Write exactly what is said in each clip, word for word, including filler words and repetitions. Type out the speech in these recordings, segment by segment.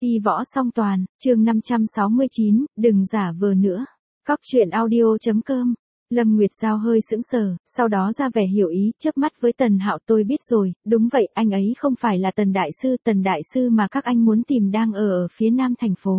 Y võ song toàn, chương năm trăm sáu mươi chín, đừng giả vờ nữa. Cóc truyện audio.com. Lâm Nguyệt Giao hơi sững sờ, sau đó ra vẻ hiểu ý, chớp mắt với Tần Hạo. Tôi biết rồi, đúng vậy, anh ấy không phải là Tần Đại Sư, Tần Đại Sư mà các anh muốn tìm đang ở ở phía nam thành phố.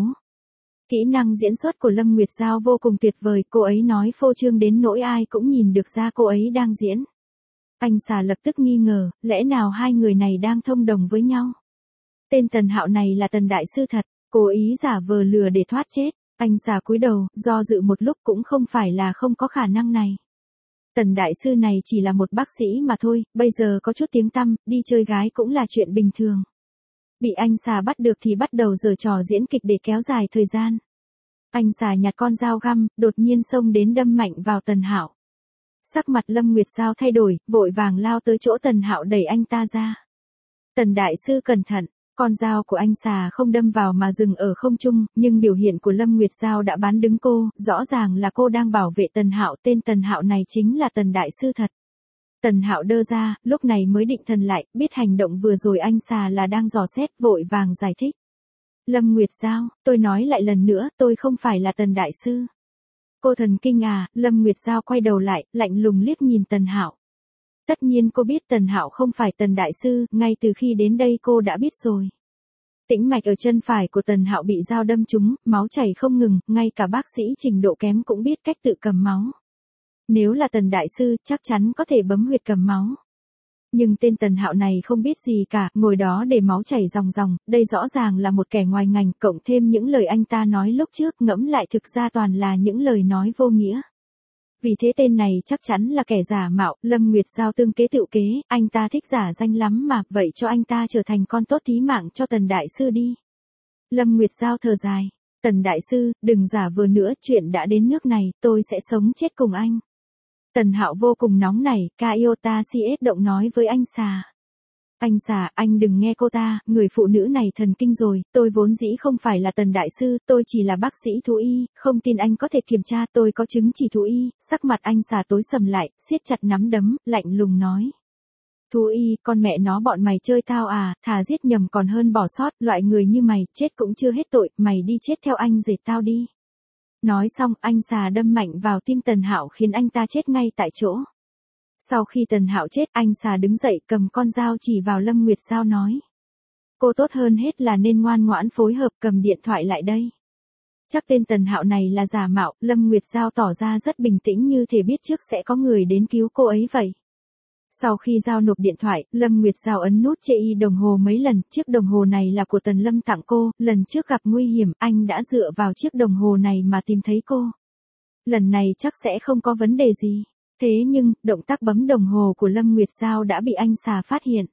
Kỹ năng diễn xuất của Lâm Nguyệt Giao vô cùng tuyệt vời, cô ấy nói phô trương đến nỗi ai cũng nhìn được ra cô ấy đang diễn. Anh Xà lập tức nghi ngờ, lẽ nào hai người này đang thông đồng với nhau? Tên Tần Hạo này là Tần Đại Sư thật, cố ý giả vờ lừa để thoát chết. Anh Xà cúi đầu, do dự một lúc cũng không phải là không có khả năng này. Tần Đại Sư này chỉ là một bác sĩ mà thôi, bây giờ có chút tiếng tăm, đi chơi gái cũng là chuyện bình thường. Bị anh Xà bắt được thì bắt đầu giở trò diễn kịch để kéo dài thời gian. Anh Xà nhặt con dao găm, đột nhiên xông đến đâm mạnh vào Tần Hạo. Sắc mặt Lâm Nguyệt Giao thay đổi, vội vàng lao tới chỗ Tần Hạo đẩy anh ta ra. Tần Đại Sư cẩn thận. Con dao của anh Xà không đâm vào mà dừng ở không trung, nhưng biểu hiện của Lâm Nguyệt Giao đã bán đứng cô, rõ ràng là cô đang bảo vệ Tần Hạo, tên Tần Hạo này chính là Tần Đại Sư thật. Tần Hạo đơ ra, lúc này mới định thần lại, biết hành động vừa rồi anh Xà là đang dò xét, vội vàng giải thích. Lâm Nguyệt Giao, tôi nói lại lần nữa, tôi không phải là Tần Đại Sư. Cô thần kinh à? Lâm Nguyệt Giao quay đầu lại, lạnh lùng liếc nhìn Tần Hạo. Tất nhiên cô biết Tần Hạo không phải Tần Đại Sư, ngay từ khi đến đây cô đã biết rồi. Tĩnh mạch ở chân phải của Tần Hạo bị dao đâm trúng, máu chảy không ngừng, ngay cả bác sĩ trình độ kém cũng biết cách tự cầm máu. Nếu là Tần Đại Sư, chắc chắn có thể bấm huyệt cầm máu. Nhưng tên Tần Hạo này không biết gì cả, ngồi đó để máu chảy ròng ròng, đây rõ ràng là một kẻ ngoài ngành, cộng thêm những lời anh ta nói lúc trước, ngẫm lại thực ra toàn là những lời nói vô nghĩa. Vì thế tên này chắc chắn là kẻ giả mạo. Lâm Nguyệt Giao tương kế tựu kế, anh ta thích giả danh lắm mà, vậy cho anh ta trở thành con tốt thí mạng cho Tần Đại Sư đi. Lâm Nguyệt Giao thở dài, Tần Đại Sư, đừng giả vờ nữa, chuyện đã đến nước này, tôi sẽ sống chết cùng anh. Tần Hạo vô cùng nóng nảy, Kaiota xê ét động nói với anh Xà. Anh Xà, anh đừng nghe cô ta, người phụ nữ này thần kinh rồi, tôi vốn dĩ không phải là Tần Đại Sư, tôi chỉ là bác sĩ thú y, không tin anh có thể kiểm tra, tôi có chứng chỉ thú y. Sắc mặt anh Xà tối sầm lại, siết chặt nắm đấm, lạnh lùng nói. Thú y, con mẹ nó bọn mày chơi tao à, thà giết nhầm còn hơn bỏ sót, loại người như mày, chết cũng chưa hết tội, mày đi chết theo anh dệt tao đi. Nói xong, anh Xà đâm mạnh vào tim Tần Hạo khiến anh ta chết ngay tại chỗ. Sau khi Tần Hạo chết, anh Xà đứng dậy cầm con dao chỉ vào Lâm Nguyệt Giao nói. Cô tốt hơn hết là nên ngoan ngoãn phối hợp, cầm điện thoại lại đây. Chắc tên Tần Hạo này là giả mạo. Lâm Nguyệt Giao tỏ ra rất bình tĩnh như thể biết trước sẽ có người đến cứu cô ấy vậy. Sau khi giao nộp điện thoại, Lâm Nguyệt Giao ấn nút chê y đồng hồ mấy lần, chiếc đồng hồ này là của Tần Lâm tặng cô, lần trước gặp nguy hiểm, anh đã dựa vào chiếc đồng hồ này mà tìm thấy cô. Lần này chắc sẽ không có vấn đề gì. Thế nhưng, động tác bấm đồng hồ của Lâm Nguyệt Giao đã bị anh Xà phát hiện.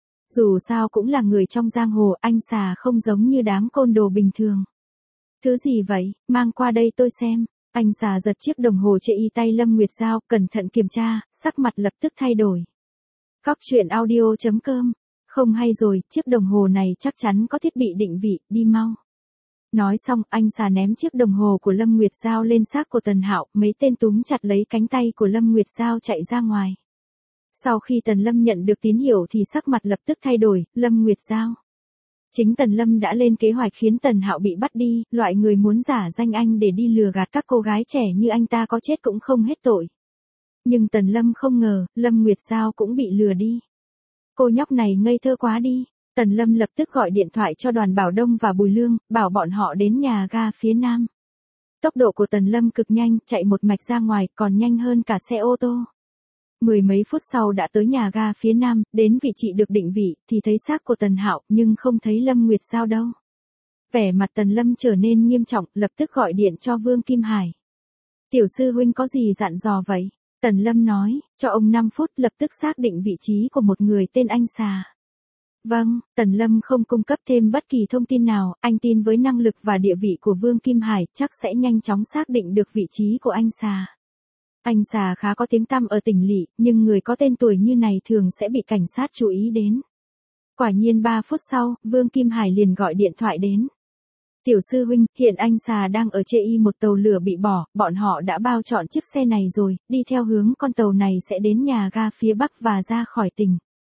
Dù sao cũng là người trong giang hồ, anh Xà không giống như đám côn đồ bình thường. Thứ gì vậy, mang qua đây tôi xem. Anh Xà giật chiếc đồng hồ chê y tay Lâm Nguyệt Giao, cẩn thận kiểm tra, sắc mặt lập tức thay đổi. Cóc truyện audio.com. Không hay rồi, chiếc đồng hồ này chắc chắn có thiết bị định vị, đi mau. Nói xong, anh Xà ném chiếc đồng hồ của Lâm Nguyệt Giao lên xác của Tần Hạo, mấy tên túm chặt lấy cánh tay của Lâm Nguyệt Giao chạy ra ngoài. Sau khi Tần Lâm nhận được tín hiệu thì sắc mặt lập tức thay đổi, Lâm Nguyệt Giao. Chính Tần Lâm đã lên kế hoạch khiến Tần Hạo bị bắt đi, loại người muốn giả danh anh để đi lừa gạt các cô gái trẻ như anh ta có chết cũng không hết tội. Nhưng Tần Lâm không ngờ, Lâm Nguyệt Giao cũng bị lừa đi. Cô nhóc này ngây thơ quá đi. Tần Lâm lập tức gọi điện thoại cho Đoàn Bảo Đông và Bùi Lương, bảo bọn họ đến nhà ga phía nam. Tốc độ của Tần Lâm cực nhanh, chạy một mạch ra ngoài, còn nhanh hơn cả xe ô tô. Mười mấy phút sau đã tới nhà ga phía nam, đến vị trí được định vị, thì thấy xác của Tần Hạo, nhưng không thấy Lâm Nguyệt Giao đâu. Vẻ mặt Tần Lâm trở nên nghiêm trọng, lập tức gọi điện cho Vương Kim Hải. Tiểu sư huynh có gì dặn dò vậy? Tần Lâm nói, cho ông năm phút, lập tức xác định vị trí của một người tên anh Xà. Vâng, Tần Lâm không cung cấp thêm bất kỳ thông tin nào, anh tin với năng lực và địa vị của Vương Kim Hải, chắc sẽ nhanh chóng xác định được vị trí của anh Xà. Anh Xà khá có tiếng tăm ở tỉnh lỵ, nhưng người có tên tuổi như này thường sẽ bị cảnh sát chú ý đến. Quả nhiên ba phút sau, Vương Kim Hải liền gọi điện thoại đến. Tiểu sư huynh, hiện anh Xà đang ở chê y một tàu lửa bị bỏ, bọn họ đã bao chọn chiếc xe này rồi, đi theo hướng con tàu này sẽ đến nhà ga phía bắc và ra khỏi tỉnh.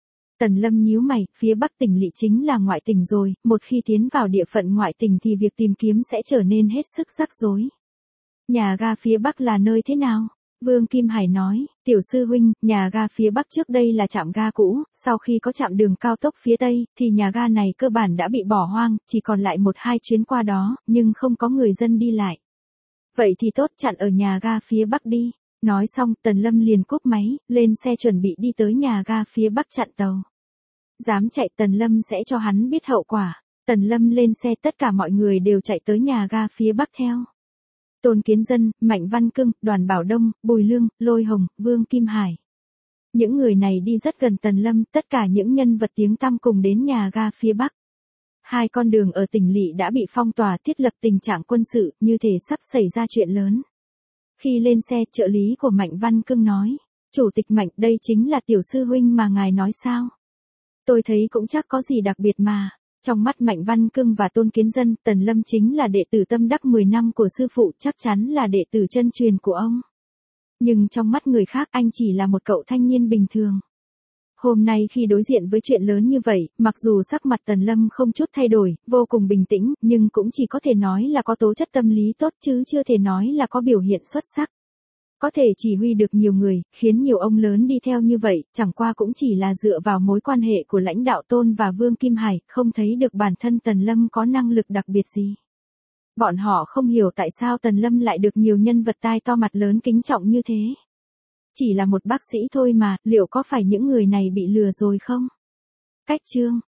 Tần Lâm nhíu mày, phía Bắc tỉnh lỵ chính là ngoại tỉnh rồi, một khi tiến vào địa phận ngoại tỉnh thì việc tìm kiếm sẽ trở nên hết sức rắc rối. Nhà ga phía Bắc là nơi thế nào? Vương Kim Hải nói, tiểu sư huynh, nhà ga phía Bắc trước đây là trạm ga cũ, sau khi có trạm đường cao tốc phía Tây, thì nhà ga này cơ bản đã bị bỏ hoang, chỉ còn lại một hai chuyến qua đó, nhưng không có người dân đi lại. Vậy thì tốt, chặn ở nhà ga phía Bắc đi. Nói xong, Tần Lâm liền cúp máy, lên xe chuẩn bị đi tới nhà ga phía Bắc chặn tàu. Dám chạy Tần Lâm sẽ cho hắn biết hậu quả. Tần Lâm lên xe, tất cả mọi người đều chạy tới nhà ga phía Bắc theo. Tôn Kiến Dân, Mạnh Văn Cưng, Đoàn Bảo Đông, Bùi Lương, Lôi Hồng, Vương Kim Hải. Những người này đi rất gần Tần Lâm, tất cả những nhân vật tiếng tăm cùng đến nhà ga phía Bắc. Hai con đường ở tỉnh lỵ đã bị phong tỏa, thiết lập tình trạng quân sự, như thể sắp xảy ra chuyện lớn. Khi lên xe, trợ lý của Mạnh Văn Cưng nói, Chủ tịch Mạnh, đây chính là tiểu sư huynh mà ngài nói sao? Tôi thấy cũng chắc có gì đặc biệt mà. Trong mắt Mạnh Văn Cưng và Tôn Kiến Dân, Tần Lâm chính là đệ tử tâm đắc mười năm của sư phụ, chắc chắn là đệ tử chân truyền của ông. Nhưng trong mắt người khác, anh chỉ là một cậu thanh niên bình thường. Hôm nay khi đối diện với chuyện lớn như vậy, mặc dù sắc mặt Tần Lâm không chút thay đổi, vô cùng bình tĩnh, nhưng cũng chỉ có thể nói là có tố chất tâm lý tốt chứ chưa thể nói là có biểu hiện xuất sắc. Có thể chỉ huy được nhiều người, khiến nhiều ông lớn đi theo như vậy, chẳng qua cũng chỉ là dựa vào mối quan hệ của lãnh đạo Tôn và Vương Kim Hải, không thấy được bản thân Tần Lâm có năng lực đặc biệt gì. Bọn họ không hiểu tại sao Tần Lâm lại được nhiều nhân vật tai to mặt lớn kính trọng như thế. Chỉ là một bác sĩ thôi mà, liệu có phải những người này bị lừa rồi không? Cách chương